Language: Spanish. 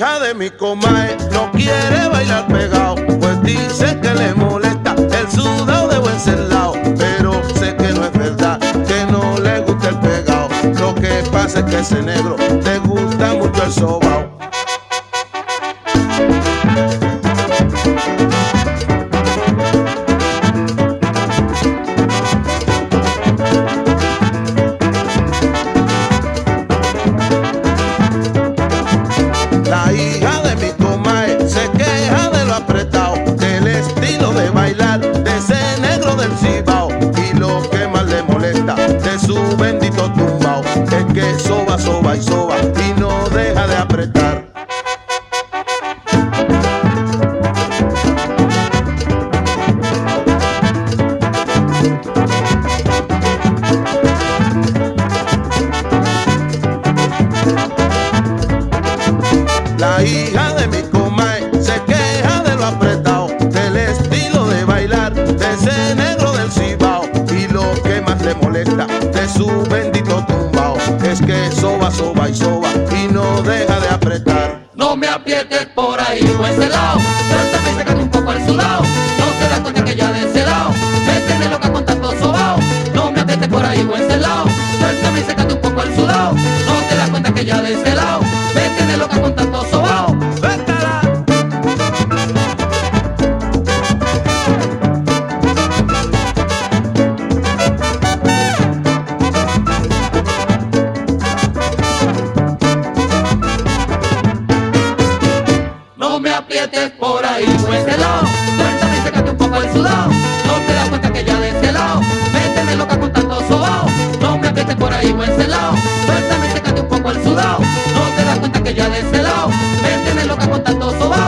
hija de mi comadre no quiere bailar pegado, pues dice que le molesta el sudado de buen celao. Pero sé que no es verdad, que no le gusta el pegado. Lo que pasa es que ese negro le gusta mucho el sobao. La hija de mi comadre se queja de lo apretado, del estilo de bailar de ese negro del Cibao. Y lo que más le molesta de su bendito tumbao es que soba, soba y soba y no deja de apretar. La hija de mi comadre se queja de lo apretado, del estilo de bailar de ese negro del Cibao. Y lo que más le molesta de su bendito tumbao es que soba, soba y soba y no deja de apretar. No me aprietes por ahí o ese lado, suéltame y sácate un poco el sudado. No te das cuenta que ya de ese lado me tiene loca con tanto sobao. No me aprietes por ahí o ese lado, suéltame y sácate un poco el sudado. No te das cuenta que ya de ese lado me tiene loca con tanto sobao. ¡Suéltala! No me aprietes por ahí o ese lado, suéltame y sácate un poco el sudado. No te das cuenta que ya de ese lado me tiene loca con tanto sobao. No me aprietes por ahí o ese lado, suéltame y sácate un poco el sudado. No te das cuenta que ya de ese lado me tiene loca con tanto sobao.